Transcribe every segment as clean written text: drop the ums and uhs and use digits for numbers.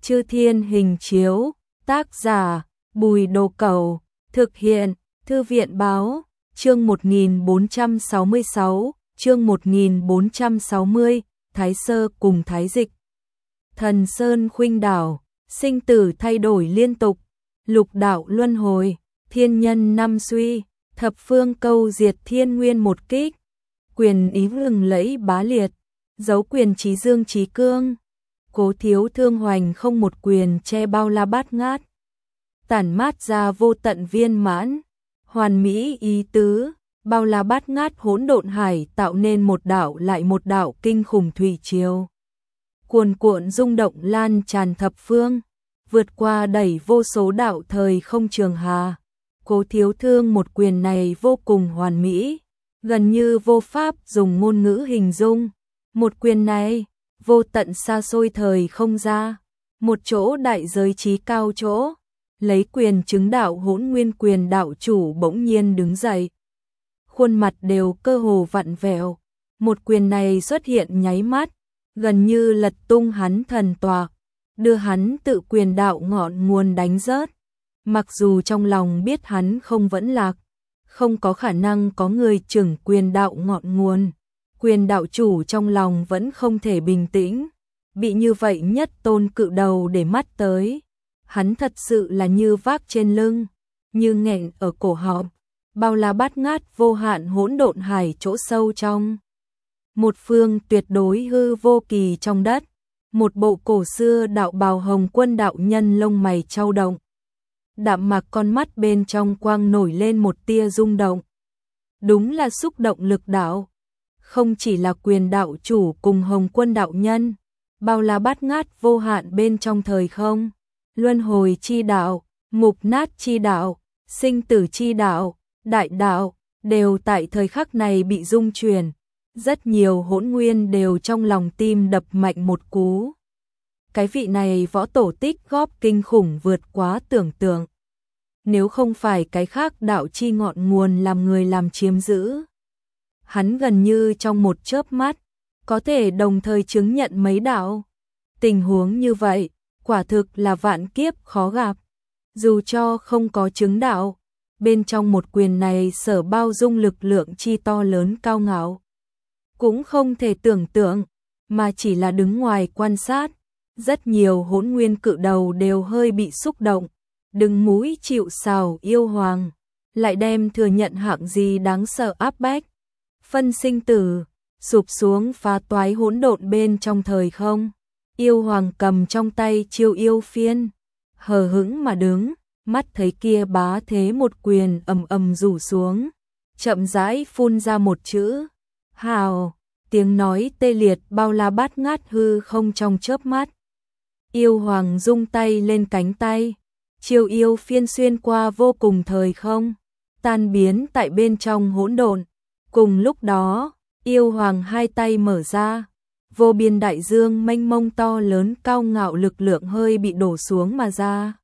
Chư Thiên Hình Chiếu, tác giả, Bùi Đồ Cẩu, thực hiện, Thư viện Báo, chương 1466, chương 1460, Thái Sơ cùng Thái Dịch. Thần Sơn khuynh đảo, sinh tử thay đổi liên tục, lục đạo luân hồi, thiên nhân năm suy, thập phương câu diệt thiên nguyên một kích, quyền ý lừng lẫy bá liệt, dấu quyền trí dương trí cương, Cố Thiếu Thương hoành không một quyền che bao la bát ngát, tản mát ra vô tận viên mãn, hoàn mỹ ý tứ, bao la bát ngát hỗn độn hải tạo nên một đạo lại một đạo kinh khủng thủy triều. Cuồn cuộn rung động lan tràn thập phương, vượt qua đẩy vô số đạo thời không trường hà. Cố Thiếu Thương một quyền này vô cùng hoàn mỹ, gần như vô pháp dùng ngôn ngữ hình dung. Một quyền này, vô tận xa xôi thời không ra, một chỗ đại giới trí cao chỗ, lấy quyền chứng đạo hỗn nguyên quyền đạo chủ bỗng nhiên đứng dậy. Khuôn mặt đều cơ hồ vặn vẹo, một quyền này xuất hiện nháy mắt, gần như lật tung hắn thần toạc, đưa hắn tự quyền đạo ngọn nguồn đánh rớt. Mặc dù trong lòng biết hắn không vẫn lạc, không có khả năng có người chừng quyền đạo ngọn nguồn, quyền đạo chủ trong lòng vẫn không thể bình tĩnh, bị như vậy nhất tôn cự đầu để mắt tới. Hắn thật sự là như vác trên lưng, như nghẹn ở cổ họng, bao la bát ngát vô hạn hỗn độn hải chỗ sâu trong. Một phương tuyệt đối hư vô kỳ trong đất, một bộ cổ xưa đạo bào hồng quân đạo nhân lông mày chau động. Đạm mạc con mắt bên trong quang nổi lên một tia rung động. Đúng là xúc động lực đạo, không chỉ là quyền đạo chủ cùng hồng quân đạo nhân, bao la bát ngát vô hạn bên trong thời không, luân hồi chi đạo, mục nát chi đạo, sinh tử chi đạo, đại đạo, đều tại thời khắc này bị rung chuyển. Rất nhiều hỗn nguyên đều trong lòng tim đập mạnh một cú. Cái vị này võ tổ tích góp kinh khủng vượt quá tưởng tượng. Nếu không phải cái khác đạo chi ngọn nguồn làm người làm chiếm giữ, hắn gần như trong một chớp mắt, có thể đồng thời chứng nhận mấy đạo. Tình huống như vậy, quả thực là vạn kiếp khó gặp. Dù cho không có chứng đạo, bên trong một quyền này sở bao dung lực lượng chi to lớn cao ngạo, cũng không thể tưởng tượng, mà chỉ là đứng ngoài quan sát. Rất nhiều hỗn nguyên cự đầu đều hơi bị xúc động, đứng mũi chịu sào yêu hoàng, lại đem thừa nhận hạng gì đáng sợ áp bách. Phân sinh tử, sụp xuống phá toái hỗn độn bên trong thời không. Yêu hoàng cầm trong tay chiêu yêu phiên, hờ hững mà đứng, mắt thấy kia bá thế một quyền ầm ầm rủ xuống, chậm rãi phun ra một chữ, hào. Tiếng nói tê liệt bao la bát ngát hư không trong chớp mắt. Yêu hoàng rung tay lên cánh tay, chiêu yêu phiên xuyên qua vô cùng thời không, tan biến tại bên trong hỗn độn. Cùng lúc đó, yêu hoàng hai tay mở ra, vô biên đại dương mênh mông to lớn cao ngạo lực lượng hơi bị đổ xuống mà ra.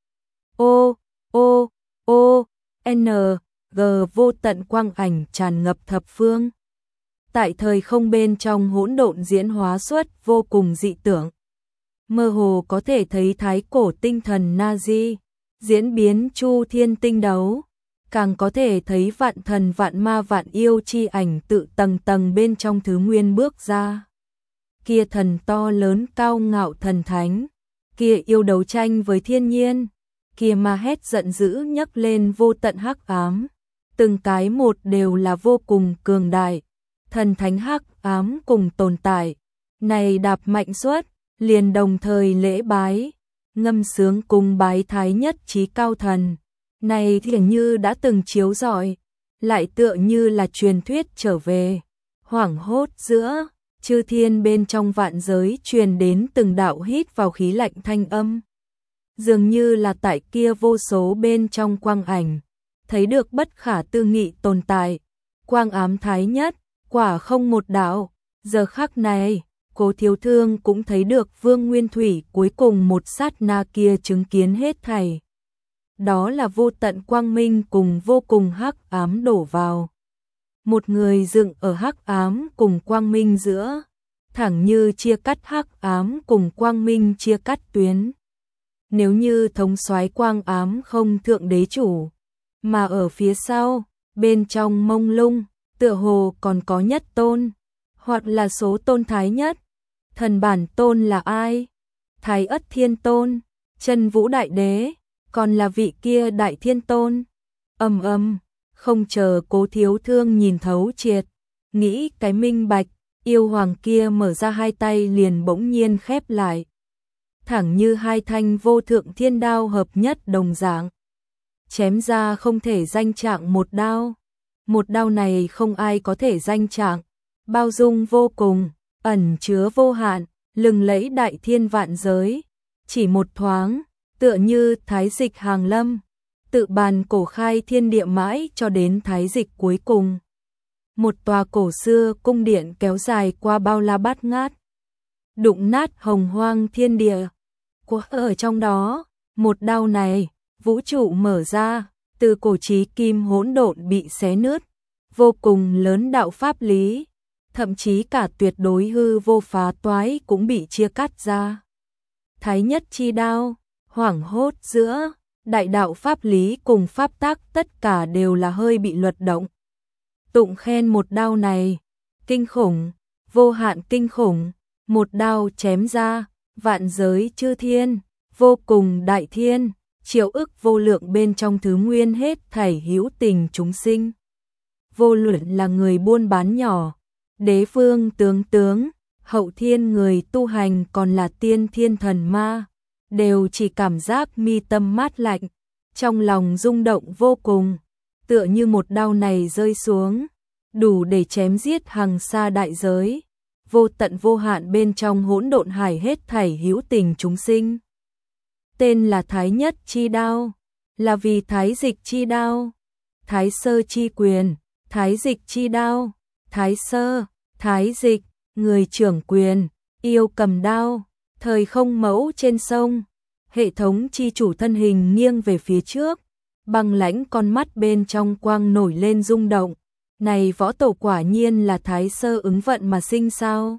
G vô tận quang ảnh tràn ngập thập phương. Tại thời không bên trong hỗn độn diễn hóa xuất vô cùng dị tưởng. Mơ hồ có thể thấy thái cổ tinh thần Nazi, diễn biến chu thiên tinh đấu, càng có thể thấy vạn thần vạn ma vạn yêu chi ảnh tự tầng tầng bên trong thứ nguyên bước ra. Kia thần to lớn cao ngạo thần thánh, kia yêu đấu tranh với thiên nhiên, kia ma hét giận dữ nhấc lên vô tận hắc ám, từng cái một đều là vô cùng cường đại. Thần thánh hắc ám cùng tồn tại, này đạp mạnh xuất, liền đồng thời lễ bái, ngâm sướng cùng bái thái nhất trí cao thần. Này thì như đã từng chiếu rọi, lại tựa như là truyền thuyết trở về. Hoảng hốt giữa, chư thiên bên trong vạn giới truyền đến từng đạo hít vào khí lạnh thanh âm. Dường như là tại kia vô số bên trong quang ảnh, thấy được bất khả tư nghị tồn tại, quang ám thái nhất. Quả không một đạo, giờ khắc này, Cố Thiếu Thương cũng thấy được Vương Nguyên Thủy cuối cùng một sát na kia chứng kiến hết thảy. Đó là vô tận quang minh cùng vô cùng hắc ám đổ vào. Một người dựng ở hắc ám cùng quang minh giữa, thẳng như chia cắt hắc ám cùng quang minh chia cắt tuyến. Nếu như thống soái quang ám không thượng đế chủ, mà ở phía sau, bên trong mông lung, tựa hồ còn có nhất tôn, hoặc là số tôn thái nhất. Thần bản tôn là ai? Thái Ất Thiên Tôn, Chân Vũ Đại Đế, còn là vị kia Đại Thiên Tôn. Không chờ Cố Thiếu Thương nhìn thấu triệt, nghĩ cái minh bạch, yêu hoàng kia mở ra hai tay liền bỗng nhiên khép lại. Thẳng như hai thanh vô thượng thiên đao hợp nhất đồng dạng. Chém ra không thể danh trạng một đao. Một đao này không ai có thể danh trạng, bao dung vô cùng, ẩn chứa vô hạn, lừng lẫy đại thiên vạn giới. Chỉ một thoáng, tựa như thái dịch hàng lâm, tự bàn cổ khai thiên địa mãi cho đến thái dịch cuối cùng. Một tòa cổ xưa cung điện kéo dài qua bao la bát ngát, đụng nát hồng hoang thiên địa. Ở trong đó, một đao này, vũ trụ mở ra, từ cổ chí kim hỗn độn bị xé nứt, vô cùng lớn đạo pháp lý, thậm chí cả tuyệt đối hư vô phá toái cũng bị chia cắt ra. Thái nhất chi đao, hoảng hốt giữa, đại đạo pháp lý cùng pháp tắc tất cả đều là hơi bị luật động. Tụng khen một đao này, kinh khủng, vô hạn kinh khủng, một đao chém ra, vạn giới chư thiên, vô cùng đại thiên, triệu ức vô lượng bên trong thứ nguyên hết thảy hữu tình chúng sinh. Vô luận là người buôn bán nhỏ, đế vương tướng, hậu thiên người tu hành còn là tiên thiên thần ma, đều chỉ cảm giác mi tâm mát lạnh, trong lòng rung động vô cùng, tựa như một đao này rơi xuống, đủ để chém giết hàng xa đại giới, vô tận vô hạn bên trong hỗn độn hải hết thảy hữu tình chúng sinh. Tên là Thái Nhất chi đao, là vì Thái Dịch chi đao, Thái Sơ chi quyền, Thái Dịch chi đao, Thái Sơ, Thái Dịch, người trưởng quyền, yêu cầm đao, thời không mẫu trên sông, hệ thống chi chủ thân hình nghiêng về phía trước, băng lãnh con mắt bên trong quang nổi lên rung động. Này võ tổ quả nhiên là Thái Sơ ứng vận mà sinh sao?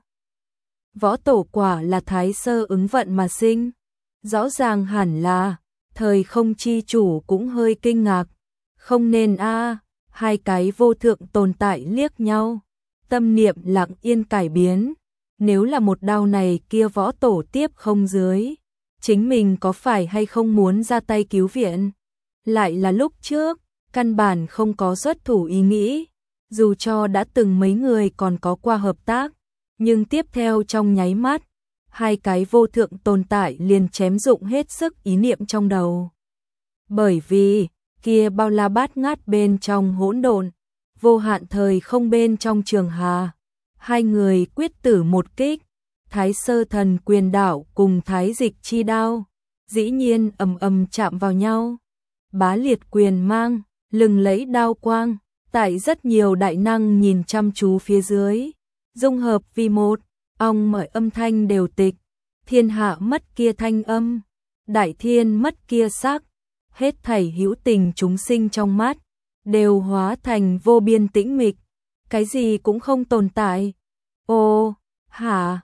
Võ tổ quả là Thái Sơ ứng vận mà sinh. Rõ ràng hẳn là, thời không chi chủ cũng hơi kinh ngạc. Không nên a, hai cái vô thượng tồn tại liếc nhau. Tâm niệm lặng yên cải biến. Nếu là một đao này kia võ tổ tiếp không dưới. Chính mình có phải hay không muốn ra tay cứu viện? Lại là lúc trước, căn bản không có xuất thủ ý nghĩ. Dù cho đã từng mấy người còn có qua hợp tác, nhưng tiếp theo trong nháy mắt, hai cái vô thượng tồn tại liền chém dụng hết sức ý niệm trong đầu. Bởi vì, kia bao la bát ngát bên trong hỗn độn, vô hạn thời không bên trong trường hà, hai người quyết tử một kích, Thái Sơ thần quyền đạo cùng Thái Dịch chi đao, dĩ nhiên ầm chạm vào nhau. Bá liệt quyền mang, lừng lẫy đao quang. Tại rất nhiều đại năng nhìn chăm chú phía dưới, dung hợp vì một, mọi âm thanh đều tịch, thiên hạ mất kia thanh âm, đại thiên mất kia sắc, hết thảy hữu tình chúng sinh trong mắt, đều hóa thành vô biên tĩnh mịch, cái gì cũng không tồn tại. Ô, hả,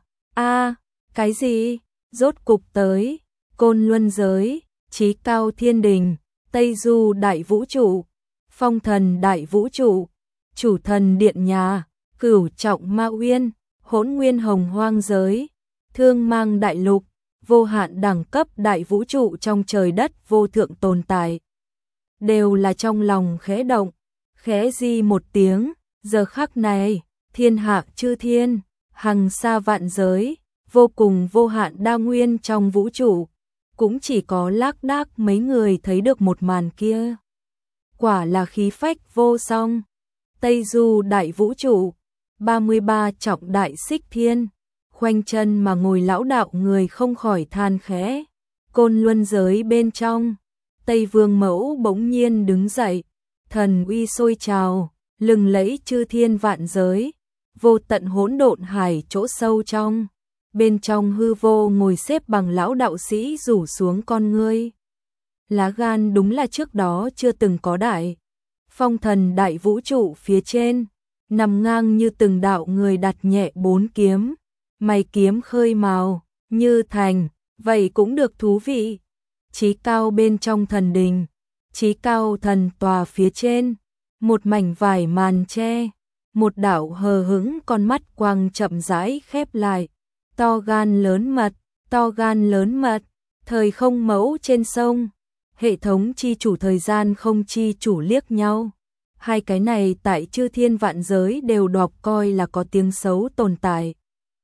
cái gì, rốt cục tới, Côn Luân giới, Chí Cao Thiên Đình, Tây Du Đại Vũ Trụ, Phong Thần Đại Vũ Trụ, Chủ Thần Điện Nhà, Cửu Trọng Ma Uyên, Hỗn Nguyên Hồng Hoang Giới, Thương Mang Đại Lục, vô hạn đẳng cấp đại vũ trụ trong trời đất vô thượng tồn tại. Đều là trong lòng khẽ động, khẽ di một tiếng, giờ khắc này, thiên hạ chư thiên, hằng xa vạn giới, vô cùng vô hạn đa nguyên trong vũ trụ, cũng chỉ có lác đác mấy người thấy được một màn kia. Quả là khí phách vô song. Tây Du Đại Vũ Trụ, 33 trọng đại xích thiên, khoanh chân mà ngồi lão đạo người không khỏi than khẽ. Côn Luân giới bên trong, Tây Vương Mẫu bỗng nhiên đứng dậy, thần uy sôi trào, lừng lẫy chư thiên vạn giới, vô tận hỗn độn hải chỗ sâu trong. Bên trong hư vô ngồi xếp bằng lão đạo sĩ rủ xuống con ngươi. Lá gan đúng là trước đó chưa từng có đại. Phong Thần Đại Vũ Trụ phía trên, nằm ngang như từng đạo người đặt nhẹ bốn kiếm, mày kiếm khơi mào, như thành, vậy cũng được thú vị. Chí cao bên trong thần đình, chí cao thần tòa phía trên, một mảnh vải màn che, một đạo hờ hững con mắt quang chậm rãi khép lại, to gan lớn mật, to gan lớn mật, thời không mẫu trên sông, hệ thống chi chủ thời gian không chi chủ liếc nhau. Hai cái này tại chư thiên vạn giới đều đọc coi là có tiếng xấu tồn tại.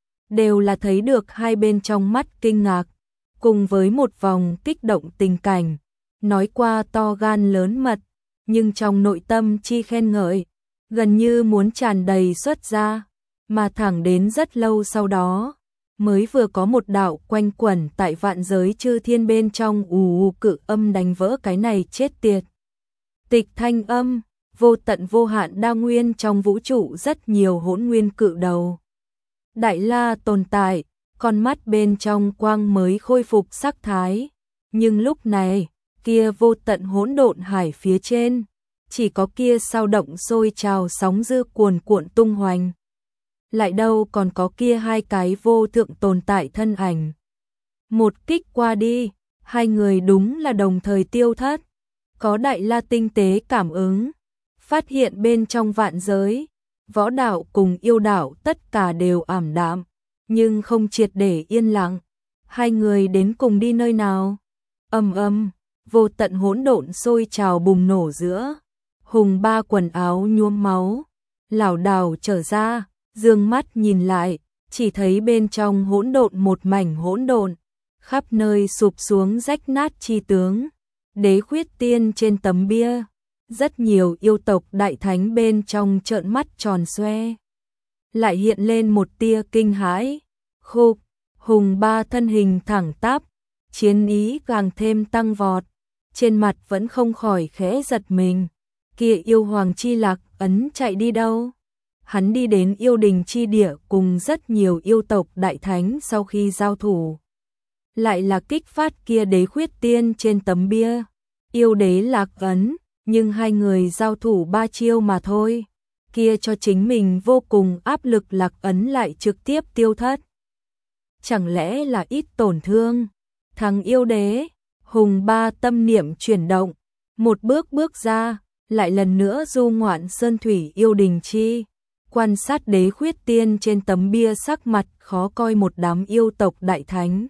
Đều là thấy được hai bên trong mắt kinh ngạc, cùng với một vòng kích động tình cảnh, nói qua to gan lớn mật, nhưng trong nội tâm chi khen ngợi, gần như muốn tràn đầy xuất ra, mà thẳng đến rất lâu sau đó, mới vừa có một đạo quanh quẩn tại vạn giới chư thiên bên trong ù cự âm đánh vỡ cái này chết tiệt. Tịch thanh âm, vô tận vô hạn đa nguyên trong vũ trụ rất nhiều hỗn nguyên cự đầu. Đại la tồn tại, con mắt bên trong quang mới khôi phục sắc thái, nhưng lúc này, kia vô tận hỗn độn hải phía trên, chỉ có kia sao động sôi trào sóng dư cuồn cuộn tung hoành. Lại đâu còn có kia hai cái vô thượng tồn tại thân ảnh. Một kích qua đi, hai người đúng là đồng thời tiêu thất. Có đại la tinh tế cảm ứng, phát hiện bên trong vạn giới, võ đạo cùng yêu đạo tất cả đều ảm đạm, nhưng không triệt để yên lặng. Hai người đến cùng đi nơi nào? Ầm ầm, vô tận hỗn độn sôi trào bùng nổ giữa. Hùng Ba quần áo nhuốm máu, lảo đảo trở ra, dương mắt nhìn lại, chỉ thấy bên trong hỗn độn một mảnh hỗn độn, khắp nơi sụp xuống rách nát chi tướng. Đế khuyết tiên trên tấm bia, rất nhiều yêu tộc đại thánh bên trong trợn mắt tròn xoe. Lại hiện lên một tia kinh hãi. Khục, Hùng Ba thân hình thẳng tắp, chiến ý càng thêm tăng vọt, trên mặt vẫn không khỏi khẽ giật mình. Kia yêu hoàng chi Lạc Ấn chạy đi đâu? Hắn đi đến yêu đình chi địa cùng rất nhiều yêu tộc đại thánh sau khi giao thủ. Lại là kích phát kia đế khuyết tiên trên tấm bia, yêu đế Lạc Ấn, nhưng hai người giao thủ 3 chiêu mà thôi. Kia cho chính mình vô cùng áp lực Lạc Ấn lại trực tiếp tiêu thất. Chẳng lẽ là ít tổn thương? Thằng yêu đế, Hùng Ba tâm niệm chuyển động, một bước bước ra, lại lần nữa du ngoạn sơn thủy yêu đình chi. Quan sát đế khuyết tiên trên tấm bia sắc mặt khó coi một đám yêu tộc đại thánh.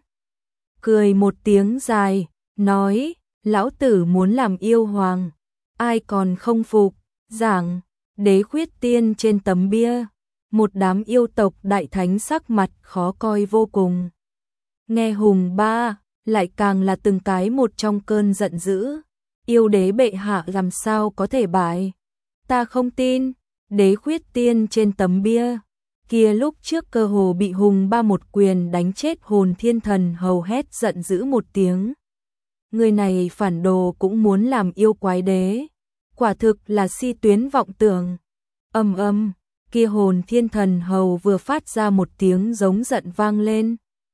Cười một tiếng dài, nói, lão tử muốn làm yêu hoàng, ai còn không phục, giảng, đế khuyết tiên trên tấm bia. Một đám yêu tộc đại thánh sắc mặt khó coi vô cùng. Nghe Hùng Ba, lại càng là từng cái một trong cơn giận dữ. Yêu đế bệ hạ làm sao có thể bại? Ta không tin. Đế khuyết tiên trên tấm bia, kia lúc trước cơ hồ bị Hùng Ba một quyền đánh chết hồn thiên thần hầu hét giận dữ một tiếng. Người này phản đồ cũng muốn làm yêu quái đế, quả thực là si tuyến vọng tưởng. Ầm ầm, kia hồn thiên thần hầu vừa phát ra một tiếng giống giận vang lên.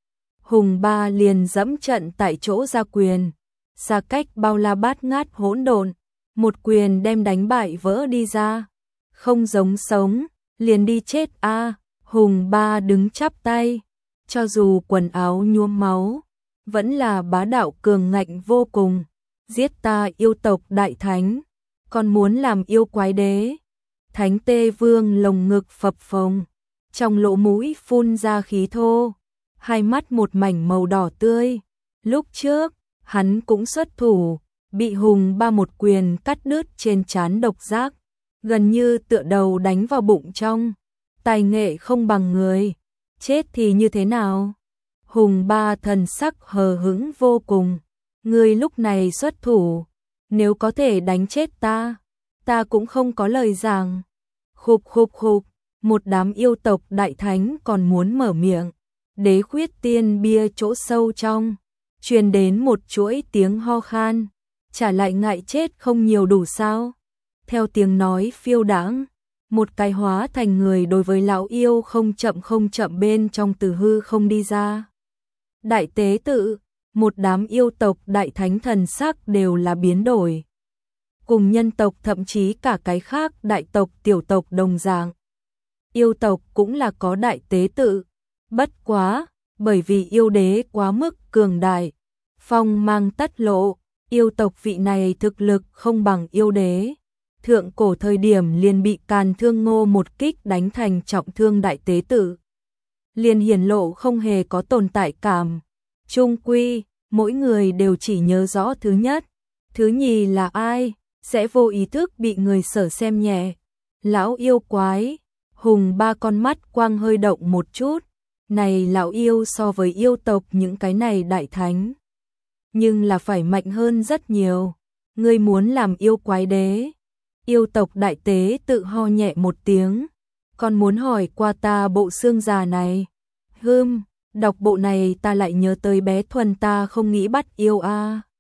Hùng Ba liền dẫm trận tại chỗ ra quyền, xa cách bao la bát ngát hỗn độn, một quyền đem đánh bại vỡ đi ra. Không giống sống, liền đi chết a. Hùng Ba đứng chắp tay, cho dù quần áo nhuốm máu, vẫn là bá đạo cường ngạnh vô cùng. Giết ta yêu tộc đại thánh, còn muốn làm yêu quái đế. Thánh Tê Vương lồng ngực phập phồng, trong lỗ mũi phun ra khí thô, hai mắt một mảnh màu đỏ tươi. Lúc trước, hắn cũng xuất thủ, bị Hùng Ba một quyền cắt đứt trên trán độc giác, gần như tựa đầu đánh vào bụng trong. Tài nghệ không bằng người, chết thì như thế nào? Hùng Ba thần sắc hờ hững vô cùng. Ngươi lúc này xuất thủ, nếu có thể đánh chết ta, ta cũng không có lời giảng. Khục khục khục, một đám yêu tộc đại thánh còn muốn mở miệng. Đế khuyết tiên bia chỗ sâu trong, truyền đến một chuỗi tiếng ho khan. Trả lại ngại chết không nhiều đủ sao? Theo tiếng nói phiêu đãng, một cái hóa thành người đối với lão yêu không chậm bên trong từ hư không đi ra. Đại tế tự, một đám yêu tộc đại thánh thần sắc đều là biến đổi. Cùng nhân tộc thậm chí cả cái khác đại tộc tiểu tộc đồng dạng. Yêu tộc cũng là có đại tế tự, Bất quá, bởi vì yêu đế quá mức cường đại, phong mang tất lộ, yêu tộc vị này thực lực không bằng yêu đế. Thượng cổ thời điểm liền bị Càn Thương Ngô một kích đánh thành trọng thương đại tế tử. Liền hiển lộ không hề có tồn tại cảm. Chung quy, mỗi người đều chỉ nhớ rõ thứ nhất. Thứ nhì là ai, sẽ vô ý thức bị người sở xem nhẹ. Lão yêu quái, Hùng Ba con mắt quang hơi động một chút. Này lão yêu so với yêu tộc những cái này đại thánh, nhưng là phải mạnh hơn rất nhiều. Ngươi muốn làm yêu quái đế? Yêu tộc đại tế tự ho nhẹ một tiếng. Còn muốn hỏi qua ta bộ xương già này? Đọc bộ này ta lại nhớ tới bé Thuần ta không nghĩ bắt yêu a.